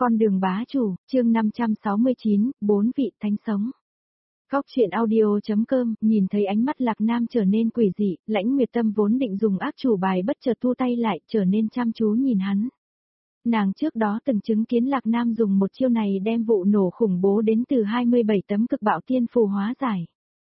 Con đường bá chủ, chương 569, 4 vị thánh sống. Góc truyện audio.com, nhìn thấy ánh mắt Lạc Nam trở nên quỷ dị, Lãnh Nguyệt Tâm vốn định dùng ác chủ bài bất chợt thu tay lại, trở nên chăm chú nhìn hắn. Nàng trước đó từng chứng kiến Lạc Nam dùng một chiêu này đem vụ nổ khủng bố đến từ 27 tấm cực bạo tiên phù hóa giải.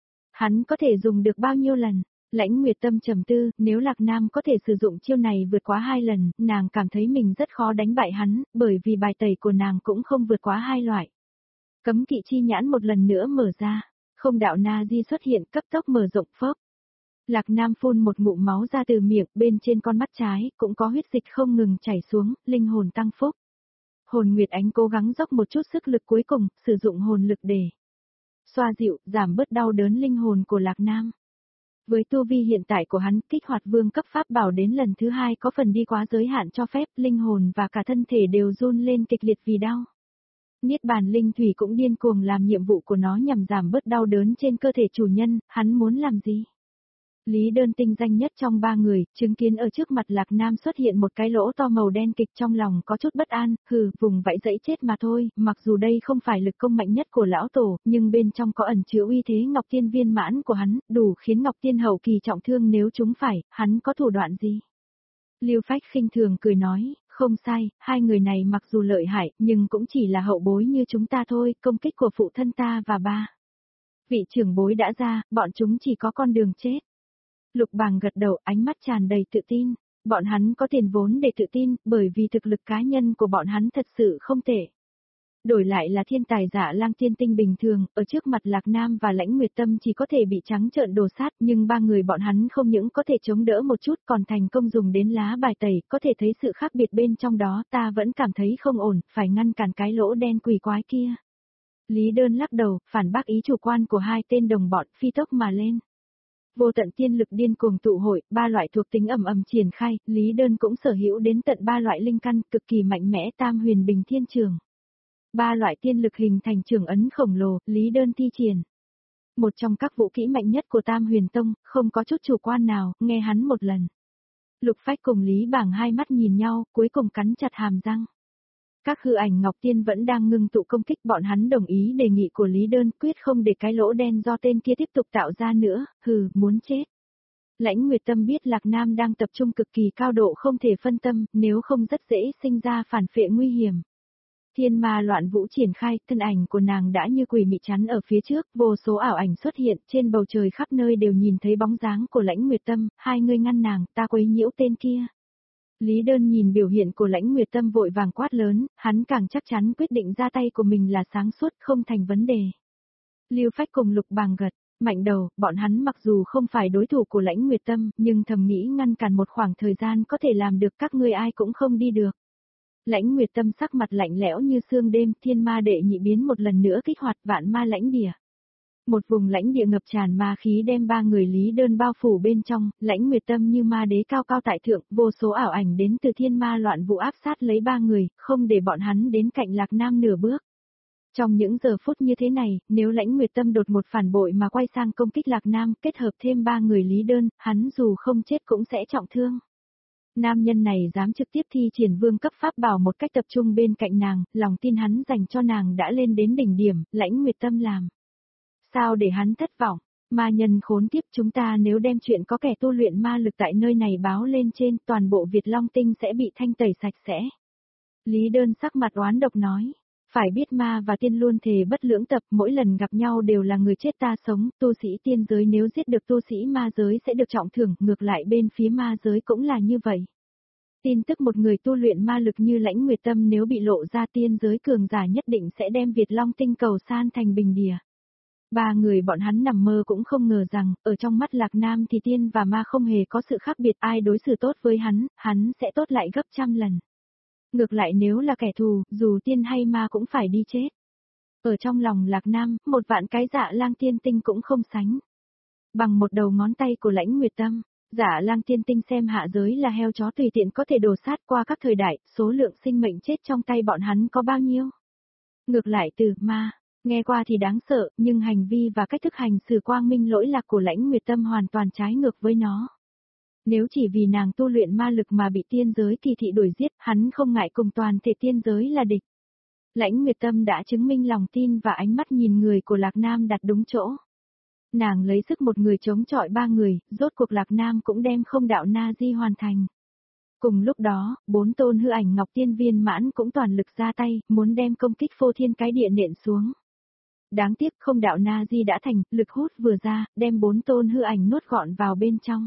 Hắn có thể dùng được bao nhiêu lần? Lãnh Nguyệt Tâm trầm tư, nếu Lạc Nam có thể sử dụng chiêu này vượt quá 2 lần, nàng cảm thấy mình rất khó đánh bại hắn, bởi vì bài tẩy của nàng cũng không vượt quá 2 loại. Cấm kỵ chi nhãn một lần nữa mở ra, không đạo na di xuất hiện cấp tốc mở rộng phớp. Lạc Nam phun một ngụm máu ra từ miệng, bên trên con mắt trái, cũng có huyết dịch không ngừng chảy xuống, linh hồn tăng phúc. Hồn Nguyệt Ánh cố gắng dốc một chút sức lực cuối cùng, sử dụng hồn lực để xoa dịu, giảm bớt đau đớn linh hồn của Lạc Nam. Với tu vi hiện tại của hắn, kích hoạt vương cấp pháp bảo đến lần thứ 2 có phần đi quá giới hạn cho phép, linh hồn và cả thân thể đều run lên kịch liệt vì đau. Niết bàn linh thủy cũng điên cuồng làm nhiệm vụ của nó nhằm giảm bớt đau đớn trên cơ thể chủ nhân, hắn muốn làm gì? Lý Đơn tinh danh nhất trong 3 người, chứng kiến ở trước mặt Lạc Nam xuất hiện một cái lỗ to màu đen kịch, trong lòng có chút bất an, vùng vẫy dẫy chết mà thôi, mặc dù đây không phải lực công mạnh nhất của lão tổ, nhưng bên trong có ẩn chứa uy thế Ngọc Tiên viên mãn của hắn, đủ khiến Ngọc Tiên hậu kỳ trọng thương nếu chúng phải, hắn có thủ đoạn gì? Lưu Phách khinh thường cười nói, không sai, hai người này mặc dù lợi hại, nhưng cũng chỉ là hậu bối như chúng ta thôi, công kích của phụ thân ta và ba vị trưởng bối đã ra, bọn chúng chỉ có con đường chết. Lục Bàng gật đầu, ánh mắt tràn đầy tự tin. Bọn hắn có tiền vốn để tự tin, bởi vì thực lực cá nhân của bọn hắn thật sự không tệ. Đổi lại là thiên tài Dạ Lang tiên tinh bình thường, ở trước mặt Lạc Nam và Lãnh Nguyệt Tâm chỉ có thể bị trắng trợn đổ sát, nhưng 3 người bọn hắn không những có thể chống đỡ một chút còn thành công dùng đến lá bài tẩy, có thể thấy sự khác biệt bên trong đó, ta vẫn cảm thấy không ổn, phải ngăn cản cái lỗ đen quỷ quái kia. Lý Đơn lắc đầu, phản bác ý chủ quan của hai tên đồng bọn, phi tốc mà lên. Vô tận tiên lực điên cuồng tụ hội, 3 loại thuộc tính ầm ầm triển khai, Lý Đơn cũng sở hữu đến tận 3 loại linh căn, cực kỳ mạnh mẽ Tam Huyền Bình Thiên Trường. 3 loại tiên lực hình thành trường ấn khổng lồ, Lý Đơn thi triển. Một trong các vũ kỹ mạnh nhất của Tam Huyền Tông, không có chút chủ quan nào, nghe hắn một lần. Lục Phách cùng Lý Bàng hai mắt nhìn nhau, cuối cùng cắn chặt hàm răng. Các hư ảnh Ngọc Tiên vẫn đang ngưng tụ công kích, bọn hắn đồng ý đề nghị của Lý Đơn, quyết không để cái lỗ đen do tên kia tiếp tục tạo ra nữa, muốn chết. Lãnh Nguyệt Tâm biết Lạc Nam đang tập trung cực kỳ cao độ không thể phân tâm, nếu không rất dễ sinh ra phản phệ nguy hiểm. Thiên ma loạn vũ triển khai, thân ảnh của nàng đã như quỷ mị chắn ở phía trước, vô số ảo ảnh xuất hiện, trên bầu trời khắp nơi đều nhìn thấy bóng dáng của Lãnh Nguyệt Tâm, hai người ngăn nàng, ta quấy nhiễu tên kia. Lý Đơn nhìn biểu hiện của Lãnh Nguyệt Tâm vội vàng quát lớn, hắn càng chắc chắn quyết định ra tay của mình là sáng suốt, không thành vấn đề. Lưu Phách cùng Lục Bàng gật, mạnh đầu, bọn hắn mặc dù không phải đối thủ của Lãnh Nguyệt Tâm, nhưng thầm nghĩ ngăn cản một khoảng thời gian có thể làm được, các ngươi ai cũng không đi được. Lãnh Nguyệt Tâm sắc mặt lạnh lẽo như sương đêm, thiên ma đệ nhị biến một lần nữa kích hoạt vạn ma lãnh địa. Một vùng lãnh địa ngập tràn ma khí đem 3 người Lý Đơn bao phủ bên trong, Lãnh Nguyệt Tâm như ma đế cao cao tại thượng, vô số ảo ảnh đến từ thiên ma loạn vũ áp sát lấy 3 người, không để bọn hắn đến cạnh Lạc Nam nửa bước. Trong những giờ phút như thế này, nếu Lãnh Nguyệt Tâm đột một phản bội mà quay sang công kích Lạc Nam, kết hợp thêm 3 người Lý Đơn, hắn dù không chết cũng sẽ trọng thương. Nam nhân này dám trực tiếp thi triển vương cấp pháp bảo một cách tập trung bên cạnh nàng, lòng tin hắn dành cho nàng đã lên đến đỉnh điểm, Lãnh Nguyệt Tâm làm. Sao để hắn thất vọng? Ma nhân khốn kiếp, chúng ta nếu đem chuyện có kẻ tu luyện ma lực tại nơi này báo lên trên, toàn bộ Việt Long Tinh sẽ bị thanh tẩy sạch sẽ. Lý Đơn sắc mặt oán độc nói. Phải biết ma và tiên luôn thề bất lưỡng tập, mỗi lần gặp nhau đều là người chết ta sống, tu sĩ tiên giới nếu giết được tu sĩ ma giới sẽ được trọng thưởng, ngược lại bên phía ma giới cũng là như vậy. Tin tức một người tu luyện ma lực như Lãnh Nguyệt Tâm nếu bị lộ ra, tiên giới cường giả nhất định sẽ đem Việt Long Tinh cầu san thành bình địa. 3 người bọn hắn nằm mơ cũng không ngờ rằng, ở trong mắt Lạc Nam thì tiên và ma không hề có sự khác biệt, ai đối xử tốt với hắn sẽ tốt lại gấp trăm lần. Ngược lại nếu là kẻ thù, dù tiên hay ma cũng phải đi chết. Ở trong lòng Lạc Nam, 1 vạn cái Dạ Lang tiên tinh cũng không sánh bằng một đầu ngón tay của Lãnh Nguyệt Tâm. Dạ Lang tiên tinh xem hạ giới là heo chó tùy tiện có thể đổ sát qua các thời đại, số lượng sinh mệnh chết trong tay bọn hắn có bao nhiêu. Ngược lại từ ma, nghe qua thì đáng sợ, nhưng hành vi và cách thức hành xử quang minh lỗi lạc của Lãnh Nguyệt Tâm hoàn toàn trái ngược với nó. Nếu chỉ vì nàng tu luyện ma lực mà bị tiên giới kỳ thị đuổi giết, hắn không ngại cùng toàn thể tiên giới là địch. Lãnh Nguyệt Tâm đã chứng minh lòng tin và ánh mắt nhìn người của Lạc Nam đặt đúng chỗ. Nàng lấy sức một người chống chọi ba người, rốt cuộc Lạc Nam cũng đem không đạo na di hoàn thành. Cùng lúc đó, 4 tôn hư ảnh Ngọc Tiên viên mãn cũng toàn lực ra tay, muốn đem công kích phô thiên cái địa nện xuống. Đáng tiếc không đạo na di đã thành, lực hút vừa ra, đem 4 tôn hư ảnh nuốt gọn vào bên trong.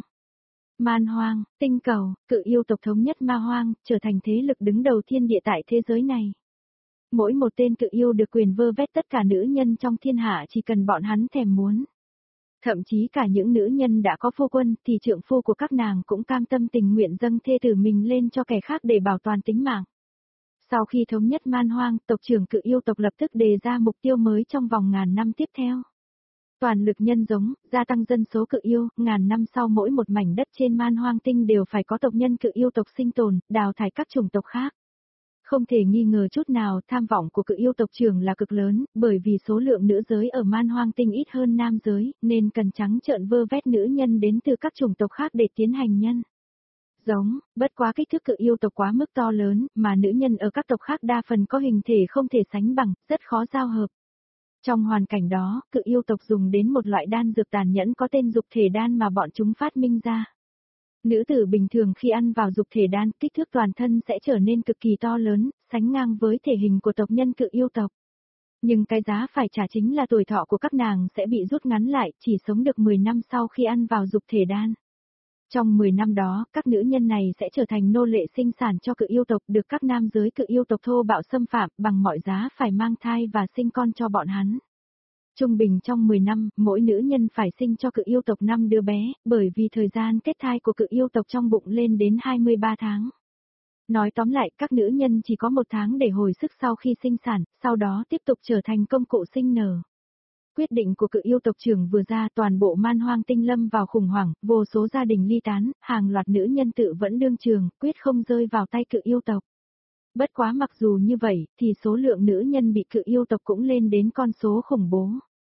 Man hoang, tinh cầu, cự yêu tộc thống nhất ma hoang, trở thành thế lực đứng đầu thiên địa tại thế giới này. Mỗi một tên cự yêu được quyền vơ vét tất cả nữ nhân trong thiên hạ chỉ cần bọn hắn thèm muốn. Thậm chí cả những nữ nhân đã có phu quân thì trượng phu của các nàng cũng cam tâm tình nguyện dâng thê tử mình lên cho kẻ khác để bảo toàn tính mạng. Sau khi thống nhất man hoang, tộc trưởng cự yêu tộc lập tức đề ra mục tiêu mới trong vòng ngàn năm tiếp theo. Toàn lực nhân giống, gia tăng dân số cự yêu, ngàn năm sau mỗi một mảnh đất trên man hoang tinh đều phải có tộc nhân cự yêu tộc sinh tồn, đào thải các chủng tộc khác. Không thể nghi ngờ chút nào tham vọng của cự yêu tộc trưởng là cực lớn, bởi vì số lượng nữ giới ở man hoang tinh ít hơn nam giới, nên cần trắng trợn vơ vét nữ nhân đến từ các chủng tộc khác để tiến hành nhân. Giống, bất quá kích thước cự yêu tộc quá mức to lớn, mà nữ nhân ở các tộc khác đa phần có hình thể không thể sánh bằng, rất khó giao hợp. Trong hoàn cảnh đó, cự yêu tộc dùng đến một loại đan dược tàn nhẫn có tên dục thể đan mà bọn chúng phát minh ra. Nữ tử bình thường khi ăn vào dục thể đan, kích thước toàn thân sẽ trở nên cực kỳ to lớn, sánh ngang với thể hình của tộc nhân cự yêu tộc. Nhưng cái giá phải trả chính là tuổi thọ của các nàng sẽ bị rút ngắn lại, chỉ sống được 10 năm sau khi ăn vào dục thể đan. Trong 10 năm đó, các nữ nhân này sẽ trở thành nô lệ sinh sản cho cự yêu tộc, được các nam giới cự yêu tộc thô bạo xâm phạm, bằng mọi giá phải mang thai và sinh con cho bọn hắn. Trung bình trong 10 năm, mỗi nữ nhân phải sinh cho cự yêu tộc 5 đứa bé, bởi vì thời gian kết thai của cự yêu tộc trong bụng lên đến 23 tháng. Nói tóm lại, các nữ nhân chỉ có 1 tháng để hồi sức sau khi sinh sản, sau đó tiếp tục trở thành công cụ sinh nở. Quyết định của cự yêu tộc trưởng vừa ra, toàn bộ man hoang tinh lâm vào khủng hoảng, vô số gia đình ly tán, hàng loạt nữ nhân tự vẫn đương trường, quyết không rơi vào tay cự yêu tộc. Bất quá mặc dù như vậy, thì số lượng nữ nhân bị cự yêu tộc cũng lên đến con số khủng bố.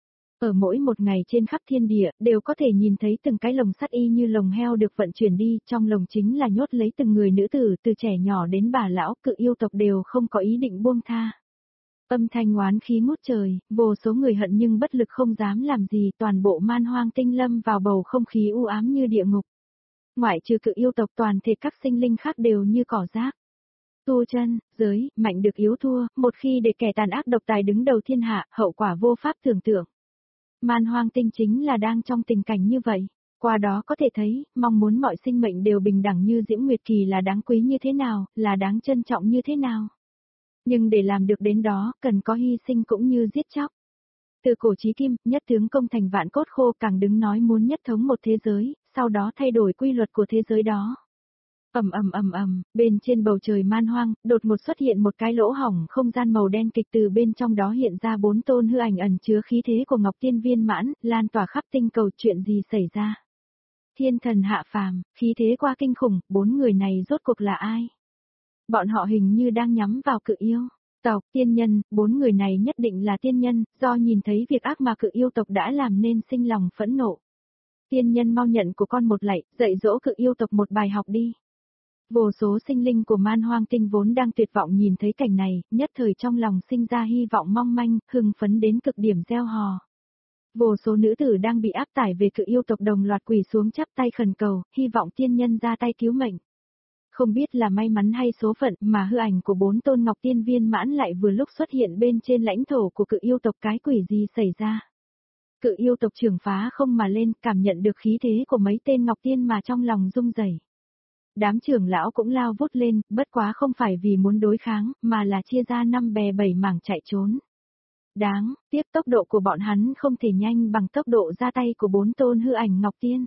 Ở mỗi một ngày trên khắp thiên địa, đều có thể nhìn thấy từng cái lồng sắt y như lồng heo được vận chuyển đi, trong lồng chính là nhốt lấy từng người nữ tử, từ trẻ nhỏ đến bà lão, cự yêu tộc đều không có ý định buông tha. Âm thanh oán khí ngút trời, vô số người hận nhưng bất lực không dám làm gì, toàn bộ man hoang tinh lâm vào bầu không khí u ám như địa ngục. Ngoại trừ cự yêu tộc, toàn thể các sinh linh khác đều như cỏ rác. Tu chân, giới, mạnh được yếu thua, một khi để kẻ tàn ác độc tài đứng đầu thiên hạ, hậu quả vô pháp tưởng tượng. Man hoang tinh chính là đang trong tình cảnh như vậy. Qua đó có thể thấy, mong muốn mọi sinh mệnh đều bình đẳng như Diễm Nguyệt Kỳ là đáng quý như thế nào, là đáng trân trọng như thế nào. Nhưng để làm được đến đó, cần có hy sinh cũng như giết chóc. Từ cổ chí kim, nhất tướng công thành vạn cốt khô, càng đứng nói muốn nhất thống một thế giới, sau đó thay đổi quy luật của thế giới đó. Bên trên bầu trời man hoang, đột ngột xuất hiện một cái lỗ hổng không gian màu đen kịch, từ bên trong đó hiện ra 4 tôn hư ảnh ẩn chứa khí thế của Ngọc Tiên viên mãn, lan tỏa khắp tinh cầu. Chuyện gì xảy ra? Thiên thần hạ phàm, khí thế quá kinh khủng, 4 người này rốt cuộc là ai? Bọn họ hình như đang nhắm vào cự yêu tộc, tiên nhân, 4 người này nhất định là tiên nhân, do nhìn thấy việc ác mà cự yêu tộc đã làm nên sinh lòng phẫn nộ. Tiên nhân mau nhận của con một lạy, dạy dỗ cự yêu tộc một bài học đi. Vô số sinh linh của man hoang tinh vốn đang tuyệt vọng nhìn thấy cảnh này, nhất thời trong lòng sinh ra hy vọng mong manh, hưng phấn đến cực điểm reo hò. Vô số nữ tử đang bị áp tải về cự yêu tộc đồng loạt quỳ xuống chắp tay khẩn cầu, hy vọng tiên nhân ra tay cứu mệnh. Không biết là may mắn hay số phận mà hư ảnh của 4 tôn Ngọc Tiên viên mãn lại vừa lúc xuất hiện bên trên lãnh thổ của cự yêu tộc. Cái quỷ gì xảy ra? Cự yêu tộc trưởng phá không mà lên, cảm nhận được khí thế của mấy tên Ngọc Tiên mà trong lòng rung rẩy. Đám trưởng lão cũng lao vút lên, bất quá không phải vì muốn đối kháng, mà là chia ra 5 bè 7 mảng chạy trốn. Đáng tiếc tốc độ của bọn hắn không thể nhanh bằng tốc độ ra tay của 4 tôn hư ảnh Ngọc Tiên.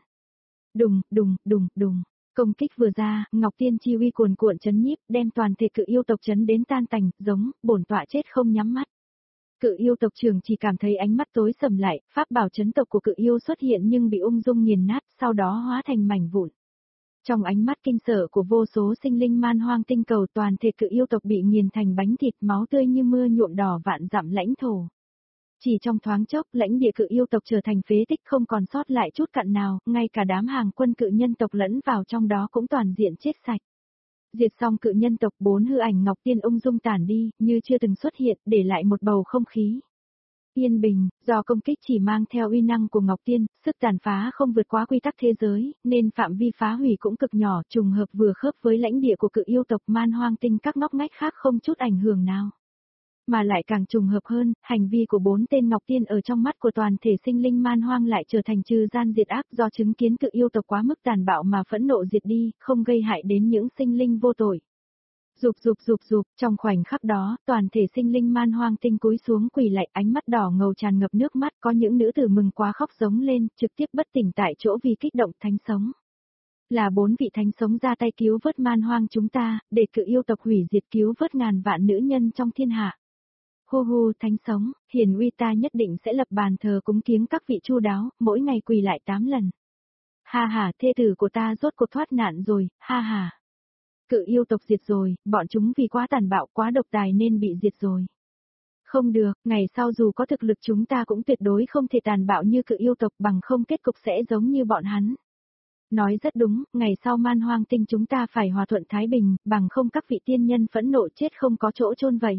Đùng. Công kích vừa ra, Ngọc Tiên chi uy cuồn cuộn chấn nhiếp, đem toàn thể cự yêu tộc chấn đến tan tành, giống bổn tọa chết không nhắm mắt. Cự yêu tộc trưởng chỉ cảm thấy ánh mắt tối sầm lại, pháp bảo chấn tộc của cự yêu xuất hiện nhưng bị ung dung nghiền nát, sau đó hóa thành mảnh vụn. Trong ánh mắt kinh sợ của vô số sinh linh man hoang tinh cầu, toàn thể cự yêu tộc bị nghiền thành bánh thịt, máu tươi như mưa nhuộm đỏ vạn dặm lãnh thổ. Chỉ trong thoáng chốc, lãnh địa cự yêu tộc trở thành phế tích, không còn sót lại chút cặn nào, ngay cả đám hàng quân cự nhân tộc lẫn vào trong đó cũng toàn diện chết sạch. Diệt xong cự nhân tộc 4 hư ảnh Ngọc Tiên ung dung tản đi, như chưa từng xuất hiện, để lại một bầu không khí yên bình, do công kích chỉ mang theo uy năng của Ngọc Tiên, sức tàn phá không vượt quá quy tắc thế giới, nên phạm vi phá hủy cũng cực nhỏ, trùng hợp vừa khớp với lãnh địa của cự yêu tộc Man Hoang Tinh, các ngóc ngách khác không chút ảnh hưởng nào. Mà lại càng trùng hợp hơn, hành vi của 4 tên Ngọc Tiên ở trong mắt của toàn thể sinh linh man hoang lại trở thành trừ gian diệt ác, do chứng kiến cự yêu tộc quá mức tàn bạo mà phẫn nộ diệt đi, không gây hại đến những sinh linh vô tội. Rụp, trong khoảnh khắc đó, toàn thể sinh linh man hoang tinh cúi xuống quỳ lạy, ánh mắt đỏ ngầu tràn ngập nước mắt, có những nữ tử mừng quá khóc giống lên, trực tiếp bất tỉnh tại chỗ vì kích động thánh sống. Là 4 vị thánh sống ra tay cứu vớt man hoang chúng ta, để cự yêu tộc hủy diệt, cứu vớt ngàn vạn nữ nhân trong thiên hạ. Hu thánh sống, hiền uy, ta nhất định sẽ lập bàn thờ cúng kiếng các vị chu đáo, mỗi ngày quỳ lại 8 lần. Ha ha, thê tử của ta rốt cuộc thoát nạn rồi, ha ha. Cự yêu tộc diệt rồi, bọn chúng vì quá tàn bạo, quá độc tài nên bị diệt rồi. Không được, ngày sau dù có thực lực chúng ta cũng tuyệt đối không thể tàn bạo như cự yêu tộc, bằng không kết cục sẽ giống như bọn hắn. Nói rất đúng, ngày sau man hoang tinh chúng ta phải hòa thuận thái bình, bằng không các vị tiên nhân phẫn nộ chết không có chỗ chôn vậy.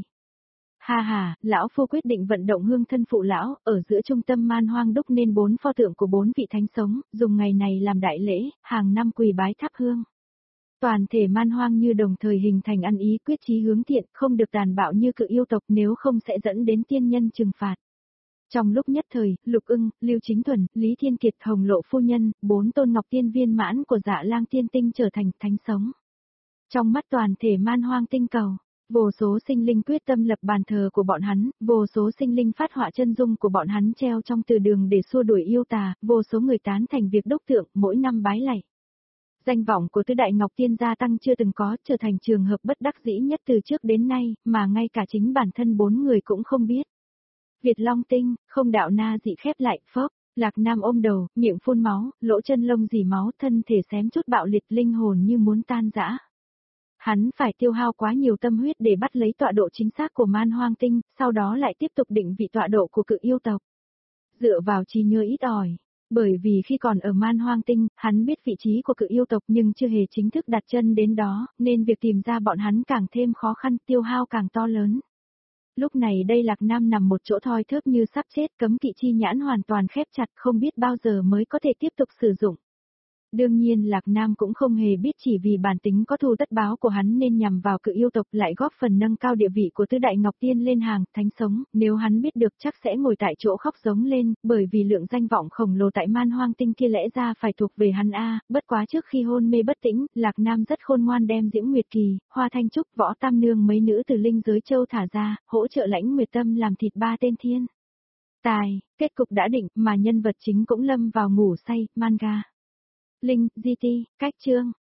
Ha ha, lão phu quyết định vận động hương thân phụ lão, ở giữa trung tâm man hoang đúc nên 4 pho tượng của 4 vị thánh sống, dùng ngày này làm đại lễ, hàng năm quỳ bái thắp hương. Toàn thể man hoang như đồng thời hình thành ăn ý, quyết chí hướng thiện, không được tàn bạo như cự yêu tộc, nếu không sẽ dẫn đến tiên nhân trừng phạt. Trong lúc nhất thời, Lục Ưng, Lưu Chính Thuần, Lý Thiên Kiệt, Hồng Lộ phu nhân, 4 tôn ngọc tiên viên mãn của Dạ Lang Tiên Tinh trở thành thánh sống. Trong mắt toàn thể man hoang tinh cầu, vô số sinh linh quyết tâm lập bàn thờ của bọn hắn, vô số sinh linh phát họa chân dung của bọn hắn treo trong từ đường để xua đuổi yêu tà, vô số người tán thành việc đúc tượng, mỗi năm bái lạy. Danh vọng của tứ đại Ngọc Tiên gia tăng chưa từng có, trở thành trường hợp bất đắc dĩ nhất từ trước đến nay, mà ngay cả chính bản thân 4 người cũng không biết. Việt Long Tinh, không đạo na dị khép lại, phốc, Lạc Nam ôm đầu, miệng phun máu, lỗ chân lông dì máu, thân thể xém chút bạo liệt, linh hồn như muốn tan rã. Hắn phải tiêu hao quá nhiều tâm huyết để bắt lấy tọa độ chính xác của man hoang tinh, sau đó lại tiếp tục định vị tọa độ của cự yêu tộc. Dựa vào trí nhớ ít ỏi. Bởi vì khi còn ở man hoang tinh, hắn biết vị trí của cự yêu tộc nhưng chưa hề chính thức đặt chân đến đó, nên việc tìm ra bọn hắn càng thêm khó khăn, tiêu hao càng to lớn. Lúc này đây Lạc Nam nằm một chỗ thoi thóp như sắp chết, cấm kỵ chi nhãn hoàn toàn khép chặt, không biết bao giờ mới có thể tiếp tục sử dụng. Đương nhiên Lạc Nam cũng không hề biết chỉ vì bản tính có thù tất báo của hắn nên nhằm vào cự yêu tộc lại góp phần nâng cao địa vị của tứ đại Ngọc Tiên lên hàng thánh sống, nếu hắn biết được chắc sẽ ngồi tại chỗ khóc giống lên, bởi vì lượng danh vọng khổng lồ tại man hoang tinh kia lẽ ra phải thuộc về hắn bất quá trước khi hôn mê bất tĩnh, Lạc Nam rất khôn ngoan đem Diễm Nguyệt Kỳ, Hoa Thanh Trúc, Võ Tam Nương mấy nữ từ linh giới châu thả ra, hỗ trợ Lãnh Nguyệt Tâm làm thịt 3 tên thiên tài, kết cục đã định mà nhân vật chính cũng lâm vào ngủ say, manga. Linh, GT, cách chương.